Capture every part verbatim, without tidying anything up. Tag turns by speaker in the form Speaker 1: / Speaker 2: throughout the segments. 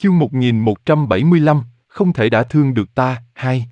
Speaker 1: Chương một nghìn một trăm bảy mươi lăm, không thể đã thương được ta, hai.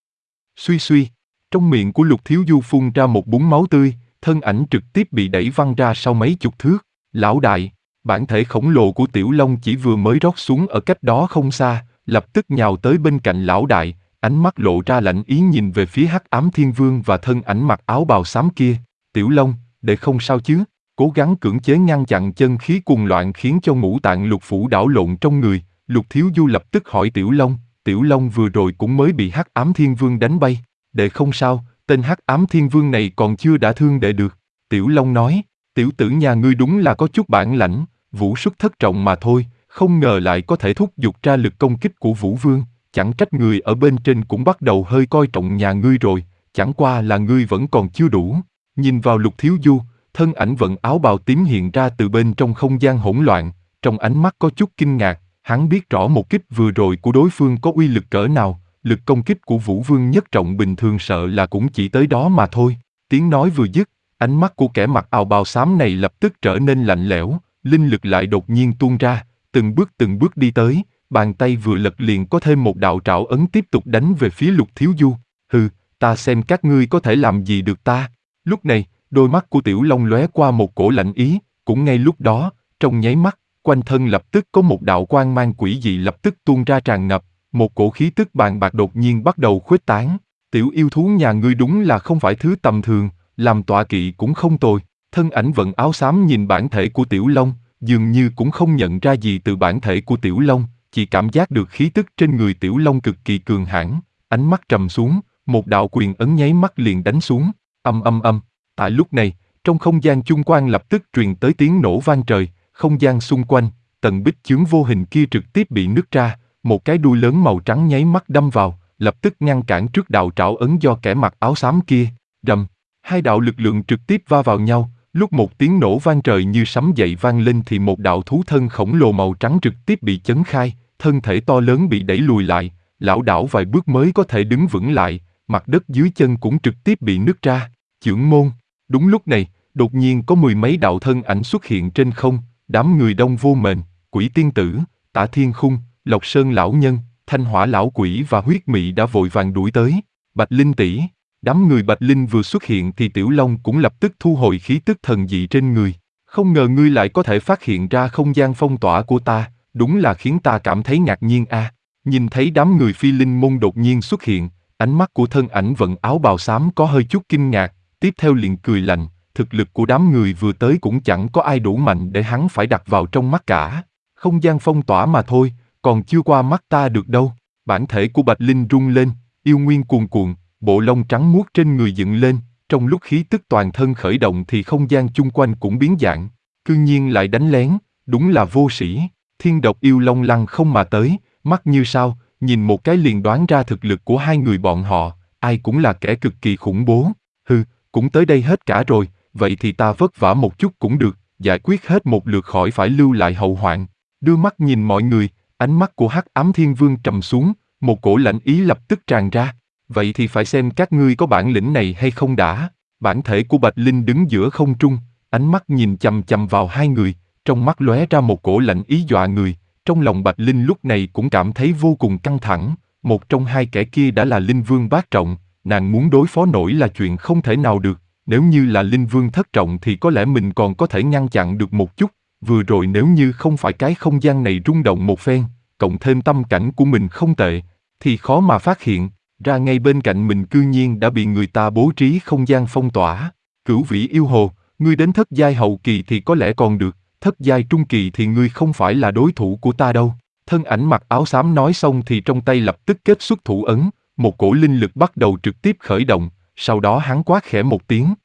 Speaker 1: Suy suy, trong miệng của Lục Thiếu Du phun ra một búng máu tươi, thân ảnh trực tiếp bị đẩy văng ra sau mấy chục thước. Lão đại, bản thể khổng lồ của Tiểu Long chỉ vừa mới rót xuống ở cách đó không xa, lập tức nhào tới bên cạnh lão đại, ánh mắt lộ ra lạnh ý nhìn về phía Hắc Ám Thiên Vương và thân ảnh mặc áo bào xám kia. Tiểu Long, để không sao chứ? Cố gắng cưỡng chế ngăn chặn chân khí cuồng loạn khiến cho ngũ tạng lục phủ đảo lộn trong người. Lục Thiếu Du lập tức hỏi Tiểu Long, Tiểu Long vừa rồi cũng mới bị Hắc Ám Thiên Vương đánh bay. Đệ không sao, tên Hắc Ám Thiên Vương này còn chưa đã thương đệ được. Tiểu Long nói, tiểu tử nhà ngươi đúng là có chút bản lãnh, vũ xuất thất trọng mà thôi, không ngờ lại có thể thúc giục ra lực công kích của Vũ Vương, chẳng trách người ở bên trên cũng bắt đầu hơi coi trọng nhà ngươi rồi, chẳng qua là ngươi vẫn còn chưa đủ. Nhìn vào Lục Thiếu Du, thân ảnh vận áo bào tím hiện ra từ bên trong không gian hỗn loạn, trong ánh mắt có chút kinh ngạc. Hắn biết rõ một kích vừa rồi của đối phương có uy lực cỡ nào, lực công kích của Vũ Vương nhất trọng bình thường sợ là cũng chỉ tới đó mà thôi. Tiếng nói vừa dứt, ánh mắt của kẻ mặc áo bào xám này lập tức trở nên lạnh lẽo, linh lực lại đột nhiên tuôn ra, từng bước từng bước đi tới, bàn tay vừa lật liền có thêm một đạo trảo ấn tiếp tục đánh về phía Lục Thiếu Du. Hừ, ta xem các ngươi có thể làm gì được ta. Lúc này, đôi mắt của Tiểu Long lóe qua một cổ lạnh ý, cũng ngay lúc đó, trong nháy mắt, quanh thân lập tức có một đạo quang mang quỷ dị lập tức tuôn ra tràn ngập, một cổ khí tức bàn bạc đột nhiên bắt đầu khuếch tán. Tiểu yêu thú nhà ngươi đúng là không phải thứ tầm thường, làm tọa kỵ cũng không tồi. Thân ảnh vận áo xám nhìn bản thể của Tiểu Long, dường như cũng không nhận ra gì từ bản thể của Tiểu Long, chỉ cảm giác được khí tức trên người Tiểu Long cực kỳ cường hãn, ánh mắt trầm xuống, một đạo quyền ấn nháy mắt liền đánh xuống, âm âm âm. Tại lúc này, trong không gian chung quanh lập tức truyền tới tiếng nổ vang trời. Không gian xung quanh, tầng bích chướng vô hình kia trực tiếp bị nứt ra, một cái đuôi lớn màu trắng nháy mắt đâm vào, lập tức ngăn cản trước đạo trảo ấn do kẻ mặc áo xám kia. Rầm, hai đạo lực lượng trực tiếp va vào nhau, lúc một tiếng nổ vang trời như sấm dậy vang lên thì một đạo thú thân khổng lồ màu trắng trực tiếp bị chấn khai, thân thể to lớn bị đẩy lùi lại, lảo đảo vài bước mới có thể đứng vững lại, mặt đất dưới chân cũng trực tiếp bị nứt ra. Chưởng môn. Đúng lúc này, đột nhiên có mười mấy đạo thân ảnh xuất hiện trên không. Đám người đông vô mệnh, Quỷ Tiên Tử, Tả Thiên Khung, Lộc Sơn lão nhân, Thanh Hỏa lão quỷ và Huyết Mị đã vội vàng đuổi tới. Bạch Linh tỷ, đám người Bạch Linh vừa xuất hiện thì Tiểu Long cũng lập tức thu hồi khí tức thần dị trên người. Không ngờ ngươi lại có thể phát hiện ra không gian phong tỏa của ta, đúng là khiến ta cảm thấy ngạc nhiên a. À. Nhìn thấy đám người Phi Linh môn đột nhiên xuất hiện, ánh mắt của thân ảnh vận áo bào xám có hơi chút kinh ngạc, tiếp theo liền cười lạnh. Thực lực của đám người vừa tới cũng chẳng có ai đủ mạnh để hắn phải đặt vào trong mắt cả. Không gian phong tỏa mà thôi, còn chưa qua mắt ta được đâu. Bản thể của Bạch Linh rung lên, yêu nguyên cuồn cuộn, bộ lông trắng muốt trên người dựng lên, trong lúc khí tức toàn thân khởi động thì không gian chung quanh cũng biến dạng. Cư nhiên lại đánh lén, đúng là vô sĩ. Thiên độc yêu long lăng không mà tới, mắt như sao, nhìn một cái liền đoán ra thực lực của hai người bọn họ, ai cũng là kẻ cực kỳ khủng bố. Hừ, cũng tới đây hết cả rồi. Vậy thì ta vất vả một chút cũng được, giải quyết hết một lượt khỏi phải lưu lại hậu hoạn. Đưa mắt nhìn mọi người, ánh mắt của Hắc Ám Thiên Vương trầm xuống, một cổ lạnh ý lập tức tràn ra. Vậy thì phải xem các ngươi có bản lĩnh này hay không đã. Bản thể của Bạch Linh đứng giữa không trung, ánh mắt nhìn chằm chằm vào hai người, trong mắt lóe ra một cổ lạnh ý dọa người. Trong lòng Bạch Linh lúc này cũng cảm thấy vô cùng căng thẳng, một trong hai kẻ kia đã là Linh Vương bát trọng, nàng muốn đối phó nổi là chuyện không thể nào được. Nếu như là Linh Vương thất trọng thì có lẽ mình còn có thể ngăn chặn được một chút, vừa rồi nếu như không phải cái không gian này rung động một phen, cộng thêm tâm cảnh của mình không tệ, thì khó mà phát hiện ra ngay bên cạnh mình cư nhiên đã bị người ta bố trí không gian phong tỏa. Cửu Vĩ yêu hồ, ngươi đến thất giai hậu kỳ thì có lẽ còn được, thất giai trung kỳ thì ngươi không phải là đối thủ của ta đâu. Thân ảnh mặc áo xám nói xong thì trong tay lập tức kết xuất thủ ấn, một cổ linh lực bắt đầu trực tiếp khởi động. Sau đó hắn quát khẽ một tiếng.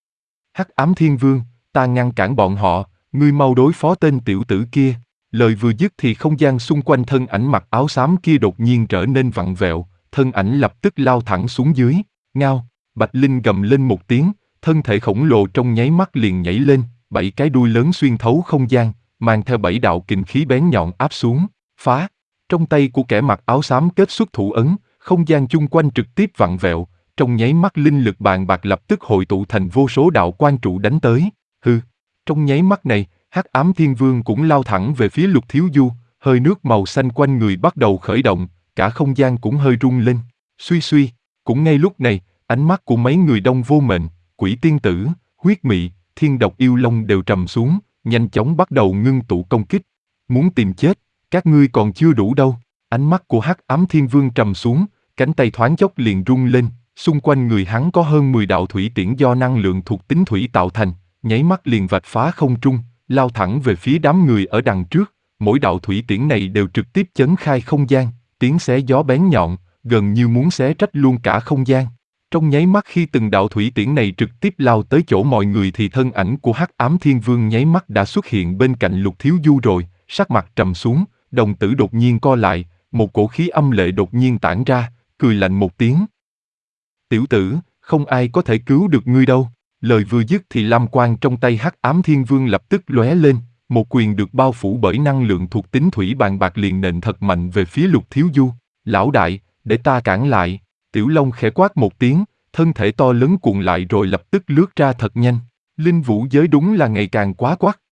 Speaker 1: Hắc Ám Thiên Vương, ta ngăn cản bọn họ, ngươi mau đối phó tên tiểu tử kia. Lời vừa dứt thì không gian xung quanh thân ảnh mặc áo xám kia đột nhiên trở nên vặn vẹo, thân ảnh lập tức lao thẳng xuống dưới. Ngao, Bạch Linh gầm lên một tiếng, thân thể khổng lồ trong nháy mắt liền nhảy lên, bảy cái đuôi lớn xuyên thấu không gian, mang theo bảy đạo kình khí bén nhọn áp xuống. Phá, trong tay của kẻ mặc áo xám kết xuất thủ ấn, không gian chung quanh trực tiếp vặn vẹo. Trong nháy mắt linh lực bàn bạc lập tức hội tụ thành vô số đạo quan trụ đánh tới. Hừ, trong nháy mắt này, Hắc Ám Thiên Vương cũng lao thẳng về phía Lục Thiếu Du, Hơi nước màu xanh quanh người bắt đầu khởi động, cả không gian cũng hơi rung lên. Suy suy, cũng ngay lúc này, ánh mắt của mấy người Đông Vô Mệnh, Quỷ Tiên Tử, Huyết Mị, Thiên Độc Yêu Long đều trầm xuống, nhanh chóng bắt đầu ngưng tụ công kích. Muốn tìm chết, các ngươi còn chưa đủ đâu. Ánh mắt của Hắc Ám Thiên Vương trầm xuống, cánh tay thoáng chốc liền rung lên, xung quanh người hắn có hơn mười đạo thủy tiễn do năng lượng thuộc tính thủy tạo thành, nháy mắt liền vạch phá không trung, lao thẳng về phía đám người ở đằng trước. Mỗi đạo thủy tiễn này đều trực tiếp chấn khai không gian, tiếng xé gió bén nhọn, gần như muốn xé rách luôn cả không gian. Trong nháy mắt khi từng đạo thủy tiễn này trực tiếp lao tới chỗ mọi người thì thân ảnh của Hắc Ám Thiên Vương nháy mắt đã xuất hiện bên cạnh Lục Thiếu Du rồi, sắc mặt trầm xuống, đồng tử đột nhiên co lại, một cổ khí âm lệ đột nhiên tản ra, cười lạnh một tiếng. Tiểu tử, không ai có thể cứu được ngươi đâu. Lời vừa dứt thì lam quang trong tay Hắc Ám Thiên Vương lập tức lóe lên, một quyền được bao phủ bởi năng lượng thuộc tính thủy bàn bạc liền nện thật mạnh về phía Lục Thiếu Du. Lão đại, để ta cản lại. Tiểu Long khẽ quát một tiếng, thân thể to lớn cuộn lại rồi lập tức lướt ra thật nhanh. Linh vũ giới đúng là ngày càng quá quắt.